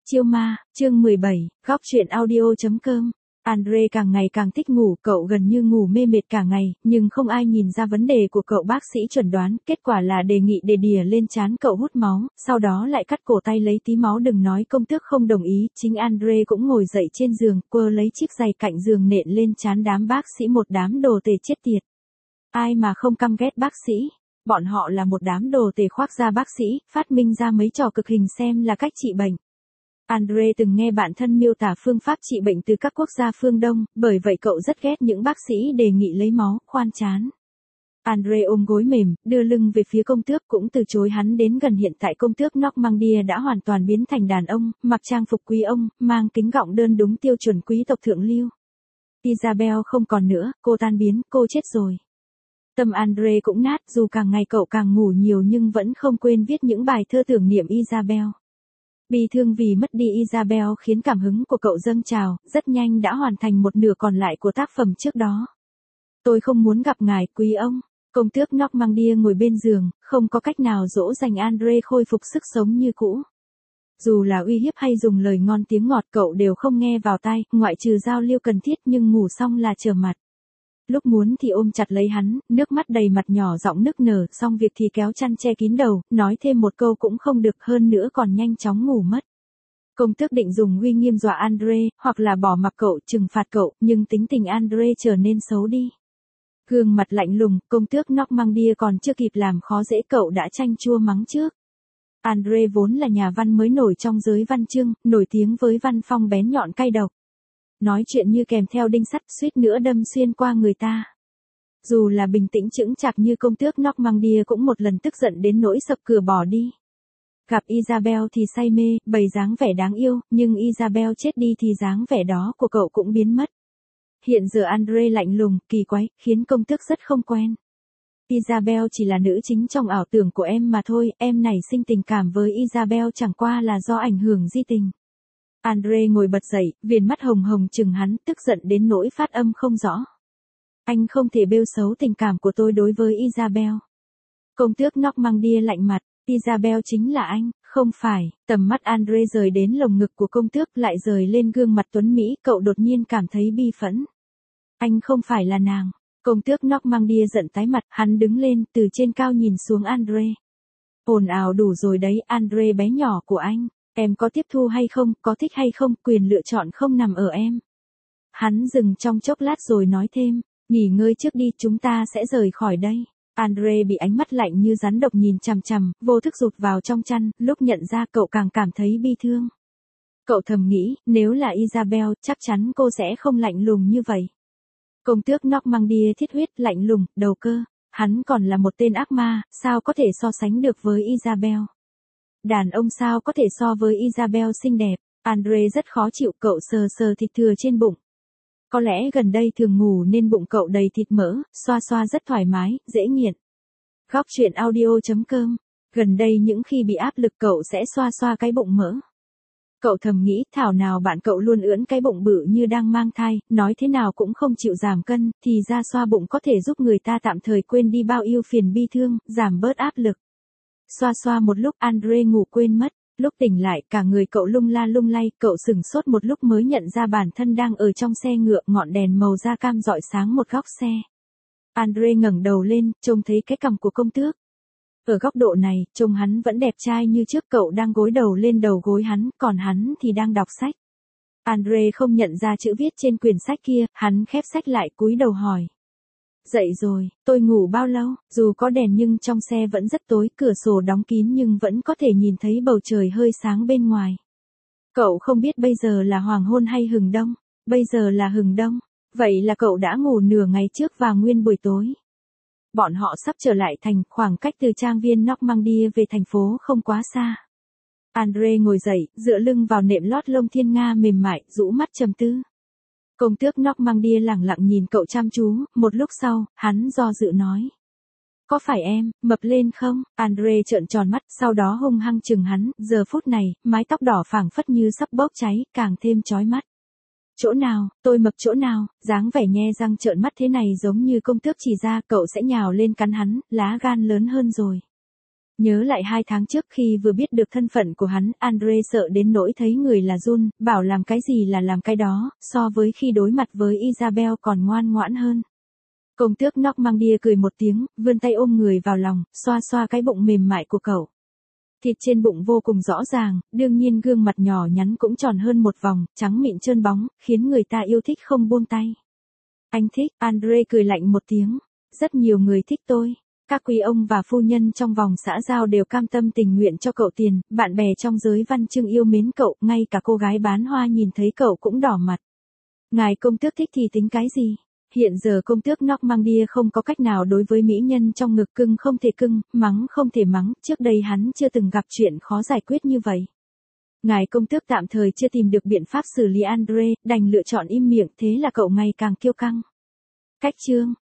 Chiêu ma, chương 17, góc truyện audio.com. Andre càng ngày càng thích ngủ, cậu gần như ngủ mê mệt cả ngày, nhưng không ai nhìn ra vấn đề của cậu. Bác sĩ chuẩn đoán, kết quả là đề nghị để đìa lên trán cậu hút máu, sau đó lại cắt cổ tay lấy tí máu. Đừng nói công tước không đồng ý, chính Andre cũng ngồi dậy trên giường, quơ lấy chiếc giày cạnh giường nện lên trán đám bác sĩ. Một đám đồ tể chết tiệt. Ai mà không căm ghét bác sĩ. Bọn họ là một đám đồ tể khoác da bác sĩ, phát minh ra mấy trò cực hình xem là cách trị bệnh. Andre từng nghe bạn thân miêu tả phương pháp trị bệnh từ các quốc gia phương Đông, bởi vậy cậu rất ghét những bác sĩ đề nghị lấy máu, khoan chán. Andre ôm gối mềm, đưa lưng về phía công tước, cũng từ chối hắn đến gần. Hiện tại công tước Normandia đã hoàn toàn biến thành đàn ông, mặc trang phục quý ông, mang kính gọng đơn đúng tiêu chuẩn quý tộc thượng lưu. Isabel không còn nữa, cô tan biến, cô chết rồi. Tâm Andre cũng nát, dù càng ngày cậu càng ngủ nhiều nhưng vẫn không quên viết những bài thơ tưởng niệm Isabel. Bi thương vì mất đi Isabel khiến cảm hứng của cậu dâng trào, rất nhanh đã hoàn thành một nửa còn lại của tác phẩm trước đó. Tôi không muốn gặp ngài, quý ông. Công tước Normandia ngồi bên giường, không có cách nào dỗ dành Andre khôi phục sức sống như cũ. Dù là uy hiếp hay dùng lời ngon tiếng ngọt cậu đều không nghe vào tai, ngoại trừ giao lưu cần thiết, nhưng ngủ xong là trở mặt. Lúc muốn thì ôm chặt lấy hắn, nước mắt đầy mặt, nhỏ giọng nức nở, xong việc thì kéo chăn che kín đầu, nói thêm một câu cũng không được, hơn nữa còn nhanh chóng ngủ mất. Công tước định dùng uy nghiêm dọa Andre, hoặc là bỏ mặc cậu, trừng phạt cậu, nhưng tính tình Andre trở nên xấu đi. Gương mặt lạnh lùng, công tước Normandia còn chưa kịp làm khó dễ cậu đã chanh chua mắng trước. Andre vốn là nhà văn mới nổi trong giới văn chương, nổi tiếng với văn phong bén nhọn cay độc. Nói chuyện như kèm theo đinh sắt, suýt nữa đâm xuyên qua người ta. Dù là bình tĩnh chững chạc như công tước Normandia cũng một lần tức giận đến nỗi sập cửa bỏ đi. Gặp Isabel thì say mê, bày dáng vẻ đáng yêu, nhưng Isabel chết đi thì dáng vẻ đó của cậu cũng biến mất. Hiện giờ Andre lạnh lùng, kỳ quái, khiến công tước rất không quen. Isabel chỉ là nữ chính trong ảo tưởng của em mà thôi, em nảy sinh tình cảm với Isabel chẳng qua là do ảnh hưởng di tình. Andre ngồi bật dậy, viền mắt hồng hồng trừng hắn, tức giận đến nỗi phát âm không rõ. Anh không thể bêu xấu tình cảm của tôi đối với Isabel. Công tước Normandia lạnh mặt, Isabel chính là anh, không phải. Tầm mắt Andre rời đến lồng ngực của công tước, lại rời lên gương mặt tuấn Mỹ, cậu đột nhiên cảm thấy bi phẫn. Anh không phải là nàng. Công tước Normandia giận tái mặt, hắn đứng lên, từ trên cao nhìn xuống Andre. Ồn ào đủ rồi đấy, Andre bé nhỏ của anh. Em có tiếp thu hay không, có thích hay không, quyền lựa chọn không nằm ở em. Hắn dừng trong chốc lát rồi nói thêm, nghỉ ngơi trước đi, chúng ta sẽ rời khỏi đây. Andre bị ánh mắt lạnh như rắn độc nhìn chằm chằm, vô thức rụt vào trong chăn, lúc nhận ra cậu càng cảm thấy bi thương. Cậu thầm nghĩ, nếu là Isabel, chắc chắn cô sẽ không lạnh lùng như vậy. Công tước Normandia thiết huyết, lạnh lùng, đầu cơ, hắn còn là một tên ác ma, sao có thể so sánh được với Isabel. Đàn ông sao có thể so với Isabel xinh đẹp. Andre rất khó chịu, cậu sờ sờ thịt thừa trên bụng. Có lẽ gần đây thường ngủ nên bụng cậu đầy thịt mỡ, xoa xoa rất thoải mái, dễ nghiện. Góc truyện audio.com. Gần đây những khi bị áp lực cậu sẽ xoa xoa cái bụng mỡ. Cậu thầm nghĩ, thảo nào bạn cậu luôn ưỡn cái bụng bự như đang mang thai, nói thế nào cũng không chịu giảm cân, thì ra xoa bụng có thể giúp người ta tạm thời quên đi bao ưu phiền bi thương, giảm bớt áp lực. Xoa xoa một lúc, Andre ngủ quên mất. Lúc tỉnh lại, cả người cậu lung la lung lay, cậu sửng sốt một lúc mới nhận ra bản thân đang ở trong xe ngựa, ngọn đèn màu da cam rọi sáng một góc xe. Andre ngẩng đầu lên, trông thấy cái cằm của công tước. Ở góc độ này, trông hắn vẫn đẹp trai như trước, cậu đang gối đầu lên đầu gối hắn, còn hắn thì đang đọc sách. Andre không nhận ra chữ viết trên quyển sách kia, hắn khép sách lại, cúi đầu hỏi. Dậy rồi, tôi ngủ bao lâu? Dù có đèn nhưng trong xe vẫn rất tối, cửa sổ đóng kín nhưng vẫn có thể nhìn thấy bầu trời hơi sáng bên ngoài. Cậu không biết bây giờ là hoàng hôn hay hừng đông. Bây giờ là hừng đông. Vậy là cậu đã ngủ nửa ngày trước và nguyên buổi tối. Bọn họ sắp trở lại thành, khoảng cách từ trang viên Normandia về thành phố không quá xa. Andre ngồi dậy, dựa lưng vào nệm lót lông thiên nga mềm mại, rũ mắt trầm tư. Công tước Normandia lẳng lặng nhìn cậu chăm chú, một lúc sau, hắn do dự nói. Có phải em, mập lên không? Andre trợn tròn mắt, sau đó hung hăng chừng hắn, giờ phút này, mái tóc đỏ phảng phất như sắp bốc cháy, càng thêm chói mắt. Chỗ nào, tôi mập chỗ nào, dáng vẻ nhe răng trợn mắt thế này giống như công tước chỉ ra, cậu sẽ nhào lên cắn hắn, lá gan lớn hơn rồi. Nhớ lại 2 tháng trước khi vừa biết được thân phận của hắn, Andre sợ đến nỗi thấy người là run, bảo làm cái gì là làm cái đó, so với khi đối mặt với Isabel còn ngoan ngoãn hơn. Công tước Normandia cười một tiếng, vươn tay ôm người vào lòng, xoa xoa cái bụng mềm mại của cậu. Thịt trên bụng vô cùng rõ ràng, đương nhiên gương mặt nhỏ nhắn cũng tròn hơn một vòng, trắng mịn trơn bóng, khiến người ta yêu thích không buông tay. Anh thích, Andre cười lạnh một tiếng. Rất nhiều người thích tôi. Các quý ông và phu nhân trong vòng xã giao đều cam tâm tình nguyện cho cậu tiền, bạn bè trong giới văn chương yêu mến cậu, ngay cả cô gái bán hoa nhìn thấy cậu cũng đỏ mặt. Ngài công tước thích thì tính cái gì? Hiện giờ công tước Normandia không có cách nào đối với mỹ nhân trong ngực, cưng không thể cưng, mắng không thể mắng, trước đây hắn chưa từng gặp chuyện khó giải quyết như vậy. Ngài công tước tạm thời chưa tìm được biện pháp xử lý Andre, đành lựa chọn im miệng, thế là cậu ngày càng kiêu căng. Cách chương